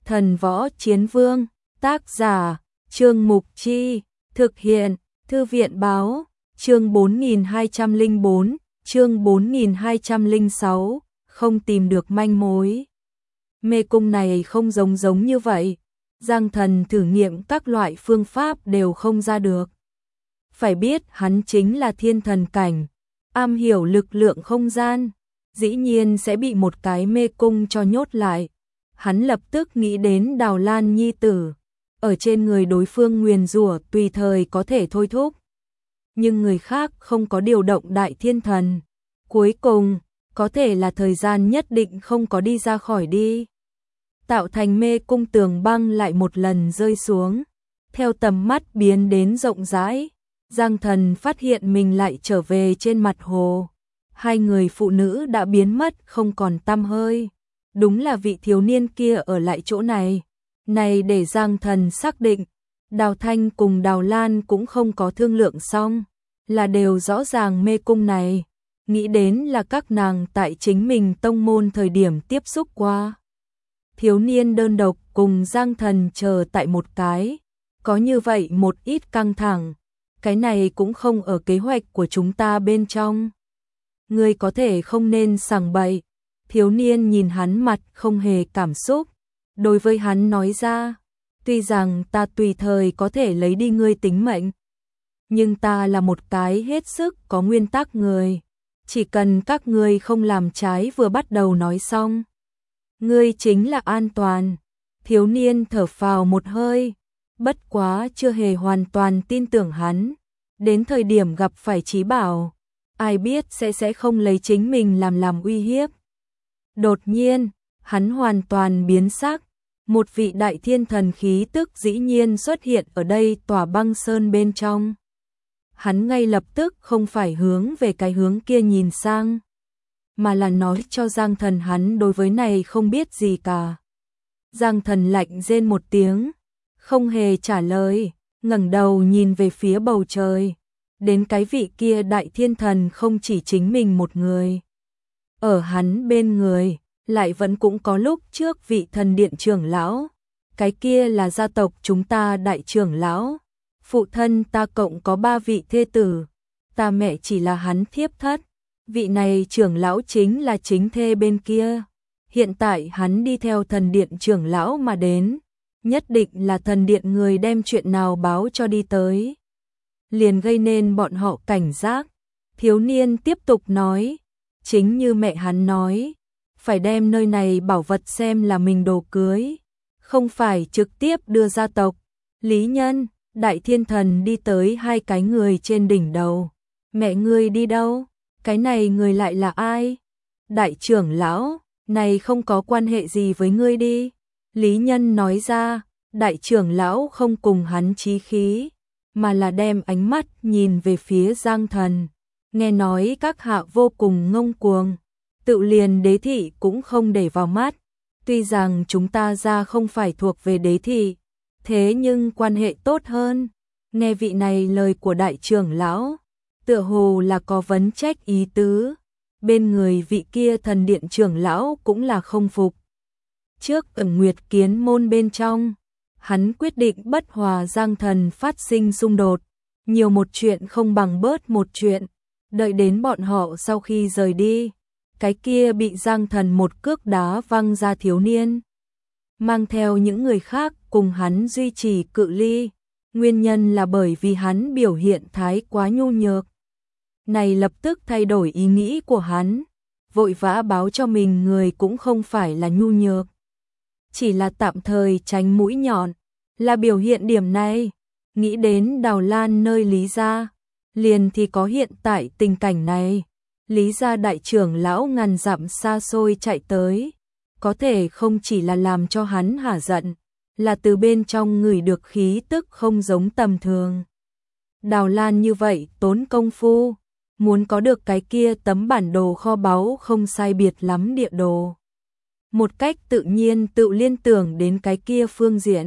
Thần Võ Chiến Vương, tác giả, Trương Mục Chi, thực hiện, Thư viện Báo, chương 4204, chương 4206, không tìm được manh mối. Mê cung này không giống như vậy, Giang Thần thử nghiệm các loại phương pháp đều không ra được. Phải biết hắn chính là thiên thần cảnh, am hiểu lực lượng không gian, dĩ nhiên sẽ bị một cái mê cung cho nhốt lại. Hắn lập tức nghĩ đến Đào Lan nhi tử, ở trên người đối phương nguyền rủa tùy thời có thể thôi thúc. Nhưng người khác không có điều động đại thiên thần, cuối cùng có thể là thời gian nhất định không có đi ra khỏi đi. Tạo thành mê cung tường băng lại một lần rơi xuống, theo tầm mắt biến đến rộng rãi, Giang Thần phát hiện mình lại trở về trên mặt hồ. Hai người phụ nữ đã biến mất không còn tăm hơi. Đúng là vị thiếu niên kia ở lại chỗ này. Này để Giang Thần xác định, Đào Thanh cùng Đào Lan cũng không có thương lượng xong, là đều rõ ràng mê cung này. Nghĩ đến là các nàng tại chính mình tông môn thời điểm tiếp xúc qua. Thiếu niên đơn độc cùng Giang Thần chờ tại một cái, có như vậy một ít căng thẳng, cái này cũng không ở kế hoạch của chúng ta bên trong. Ngươi có thể không nên sảng bậy. Thiếu niên nhìn hắn mặt không hề cảm xúc, đối với hắn nói ra, tuy rằng ta tùy thời có thể lấy đi ngươi tính mệnh, nhưng ta là một cái hết sức có nguyên tắc người, chỉ cần các ngươi không làm trái vừa bắt đầu nói xong, ngươi chính là an toàn. Thiếu niên thở phào một hơi, bất quá chưa hề hoàn toàn tin tưởng hắn, đến thời điểm gặp phải Chí Bảo, ai biết sẽ không lấy chính mình làm uy hiếp. Đột nhiên, hắn hoàn toàn biến sắc, một vị đại thiên thần khí tức dĩ nhiên xuất hiện ở đây tòa băng sơn bên trong. Hắn ngay lập tức không phải hướng về cái hướng kia nhìn sang, mà là nói cho Giang Thần hắn đối với này không biết gì cả. Giang Thần lạnh rên một tiếng, không hề trả lời, ngẩng đầu nhìn về phía bầu trời. Đến cái vị kia đại thiên thần không chỉ chính mình một người. Ở hắn bên người, lại vẫn cũng có lúc trước vị thần điện trưởng lão. Cái kia là gia tộc chúng ta đại trưởng lão. Phụ thân ta cộng có 3 vị thê tử. Ta mẹ chỉ là hắn thiếp thất. Vị này trưởng lão chính là chính thê bên kia. Hiện tại hắn đi theo thần điện trưởng lão mà đến. Nhất định là thần điện người đem chuyện nào báo cho đi tới, liền gây nên bọn họ cảnh giác. Thiếu niên tiếp tục nói, chính như mẹ hắn nói, phải đem nơi này bảo vật xem là mình đồ cưới, không phải trực tiếp đưa gia tộc. Lý Nhân, đại thiên thần đi tới hai cái người trên đỉnh đầu. Mẹ ngươi đi đâu? Cái này người lại là ai? Đại trưởng lão, này không có quan hệ gì với ngươi đi. Lý Nhân nói ra, đại trưởng lão không cùng hắn chí khí, mà là đem ánh mắt nhìn về phía Giang Thần. Nghe nói các hạ vô cùng ngông cuồng, tự liền đế thị cũng không để vào mắt. Tuy rằng chúng ta ra không phải thuộc về đế thị, thế nhưng quan hệ tốt hơn. Nghe vị này lời của đại trưởng lão, tựa hồ là có vấn trách ý tứ. Bên người vị kia thần điện trưởng lão cũng là không phục. Trước ẩn Nguyệt Kiến môn bên trong, hắn quyết định bất hòa Giang Thần phát sinh xung đột, nhiều một chuyện không bằng bớt một chuyện. Đợi đến bọn họ sau khi rời đi, cái kia bị Giang Thần một cước đá văng ra thiếu niên, mang theo những người khác cùng hắn duy trì cự ly. Nguyên nhân là bởi vì hắn biểu hiện thái quá nhu nhược. Này lập tức thay đổi ý nghĩ của hắn, vội vã báo cho mình người cũng không phải là nhu nhược, chỉ là tạm thời tránh mũi nhọn, là biểu hiện điểm này. Nghĩ đến Đào Lan nơi Lý gia, liền thì có hiện tại tình cảnh này. Lý gia đại trưởng lão ngàn dặm xa xôi chạy tới, có thể không chỉ là làm cho hắn hả giận, là từ bên trong ngửi được khí tức không giống tầm thường. Đào Lan như vậy tốn công phu, muốn có được cái kia tấm bản đồ kho báu không sai biệt lắm địa đồ, một cách tự nhiên tự liên tưởng đến cái kia phương diện.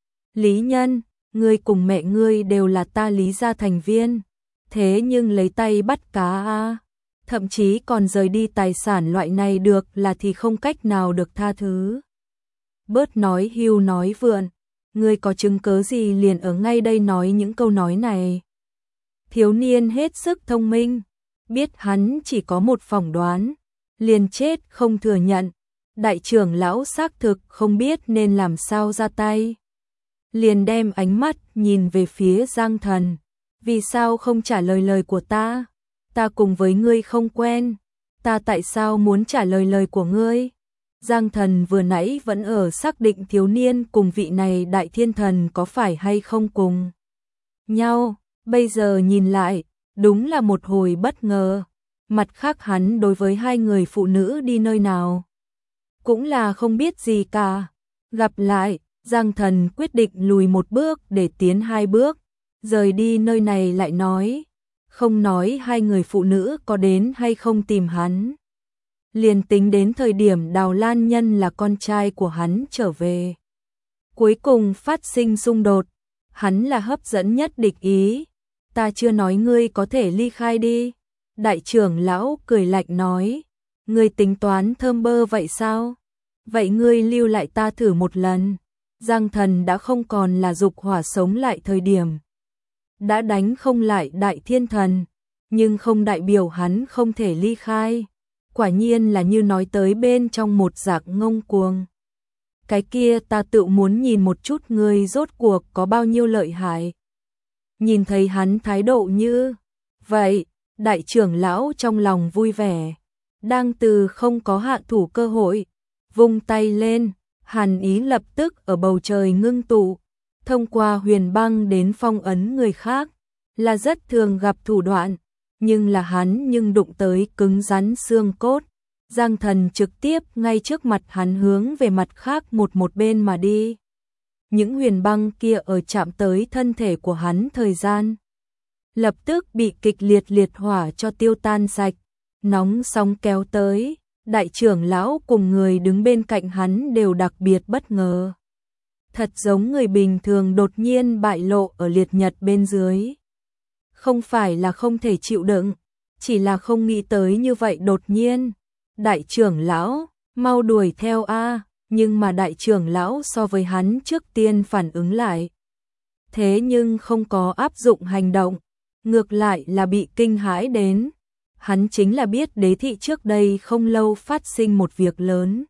Lý Nhân, ngươi cùng mẹ ngươi đều là ta Lý gia thành viên, thế nhưng lấy tay bắt cá a, thậm chí còn rời đi tài sản loại này được là thì không cách nào được tha thứ. bớt nói hưu nói vượn, ngươi có chứng cớ gì liền ở ngay đây nói những câu nói này. Thiếu niên hết sức thông minh, biết hắn chỉ có một phỏng đoán, liền chết không thừa nhận. Đại trưởng lão xác thực không biết nên làm sao ra tay. Liền đem ánh mắt nhìn về phía Giang Thần. Vì sao không trả lời lời của ta? Ta cùng với ngươi không quen. Ta tại sao muốn trả lời lời của ngươi? Giang Thần vừa nãy vẫn ở xác định thiếu niên cùng vị này đại thiên thần có phải hay không cùng nhau. Bây giờ nhìn lại, đúng là một hồi bất ngờ. Mặt khác hắn đối với hai người phụ nữ đi nơi nào cũng là không biết gì cả. Gặp lại, Giang Thần quyết định lùi một bước để tiến hai bước, rời đi nơi này lại nói, không nói hai người phụ nữ có đến hay không tìm hắn. Liền tính đến thời điểm Đào Lan Nhân là con trai của hắn trở về, cuối cùng phát sinh xung đột, hắn là hấp dẫn nhất địch ý. Ta chưa nói ngươi có thể ly khai đi. Đại trưởng lão cười lạnh nói, ngươi tính toán thơm bơ vậy sao? Vậy ngươi lưu lại ta thử một lần. Giang Thần đã không còn là dục hỏa sống lại thời điểm. Đã đánh không lại đại thiên thần, nhưng không đại biểu hắn không thể ly khai. Quả nhiên là như nói tới bên trong một dạng ngông cuồng. Cái kia ta tự muốn nhìn một chút ngươi rốt cuộc có bao nhiêu lợi hại. Nhìn thấy hắn thái độ như vậy, đại trưởng lão trong lòng vui vẻ, đang từ không có hạ thủ cơ hội, vung tay lên, hàn ý lập tức ở bầu trời ngưng tụ, thông qua huyền băng đến phong ấn người khác, là rất thường gặp thủ đoạn, nhưng là hắn nhưng đụng tới cứng rắn xương cốt. Giang Thần trực tiếp ngay trước mặt hắn hướng về mặt khác một bên mà đi. Những huyền băng kia ở chạm tới thân thể của hắn thời gian, lập tức bị kịch liệt hỏa cho tiêu tan sạch, nóng sóng kéo tới. Đại trưởng lão cùng người đứng bên cạnh hắn đều đặc biệt bất ngờ. Thật giống người bình thường đột nhiên bại lộ ở liệt nhật bên dưới. Không phải là không thể chịu đựng, chỉ là không nghĩ tới như vậy đột nhiên. Đại trưởng lão, mau đuổi theo a, nhưng mà đại trưởng lão so với hắn trước tiên phản ứng lại. Thế nhưng không có áp dụng hành động, ngược lại là bị kinh hãi đến. Hắn chính là biết đế thị trước đây không lâu phát sinh một việc lớn.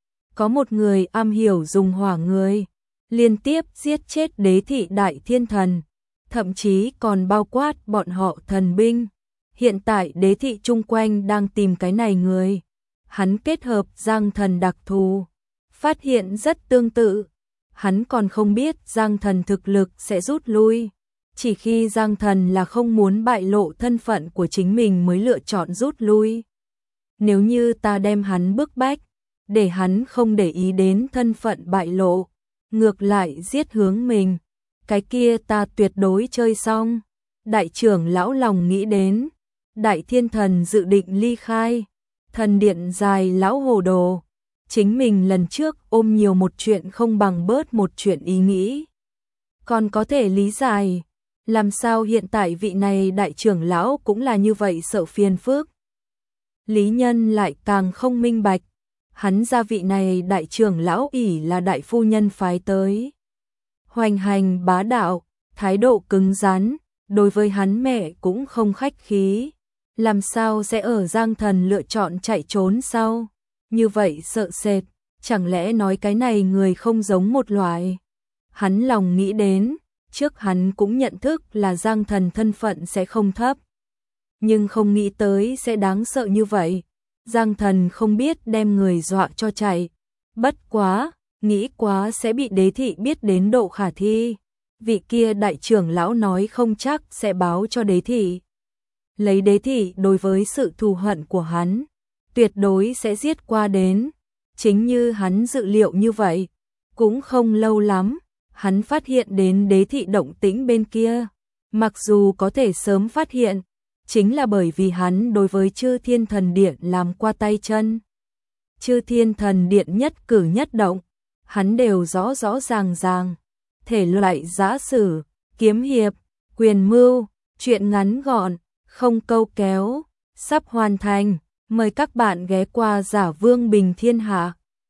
Có một người am hiểu dùng hỏa người, liên tiếp giết chết đế thị đại thiên thần, thậm chí còn bao quát bọn họ thần binh. Hiện tại đế thị chung quanh đang tìm cái này người. Hắn kết hợp Giang Thần đặc thù, phát hiện rất tương tự. Hắn còn không biết Giang Thần thực lực sẽ rút lui. Chỉ khi Giang Thần là không muốn bại lộ thân phận của chính mình mới lựa chọn rút lui. Nếu như ta đem hắn bức bách, để hắn không để ý đến thân phận bại lộ, ngược lại giết hướng mình, cái kia ta tuyệt đối chơi xong. Đại trưởng lão lòng nghĩ đến, đại thiên thần dự định ly khai, thần điện dài lão hồ đồ, chính mình lần trước ôm nhiều một chuyện không bằng bớt một chuyện ý nghĩ. Còn có thể lý giải, làm sao hiện tại vị này đại trưởng lão cũng là như vậy sợ phiền phức. Lý Nhân lại càng không minh bạch, hắn gia vị này đại trưởng lão ỷ là đại phu nhân phái tới. Hoành hành bá đạo, thái độ cứng rắn, đối với hắn mẹ cũng không khách khí. Làm sao sẽ ở Giang Thần lựa chọn chạy trốn sau? Như vậy sợ sệt, chẳng lẽ nói cái này người không giống một loại? Hắn lòng nghĩ đến, trước hắn cũng nhận thức là Giang Thần thân phận sẽ không thấp. Nhưng không nghĩ tới sẽ đáng sợ như vậy. Giang Thần không biết đem người dọa cho chạy. Bất quá, nghĩ quá sẽ bị đế thị biết đến độ khả thi. Vị kia đại trưởng lão nói không chắc sẽ báo cho đế thị. Lấy đế thị đối với sự thù hận của hắn, tuyệt đối sẽ giết qua đến. Chính như hắn dự liệu như vậy, cũng không lâu lắm, hắn phát hiện đến đế thị động tĩnh bên kia. Mặc dù có thể sớm phát hiện, chính là bởi vì hắn đối với Chư Thiên Thần Điện làm qua tay chân. Chư Thiên Thần Điện nhất cử nhất động, hắn đều rõ rõ ràng. Thể loại giã sử, kiếm hiệp, quyền mưu, truyện ngắn gọn, không câu kéo, sắp hoàn thành. Mời các bạn ghé qua Giả Vương Bình Thiên Hạ.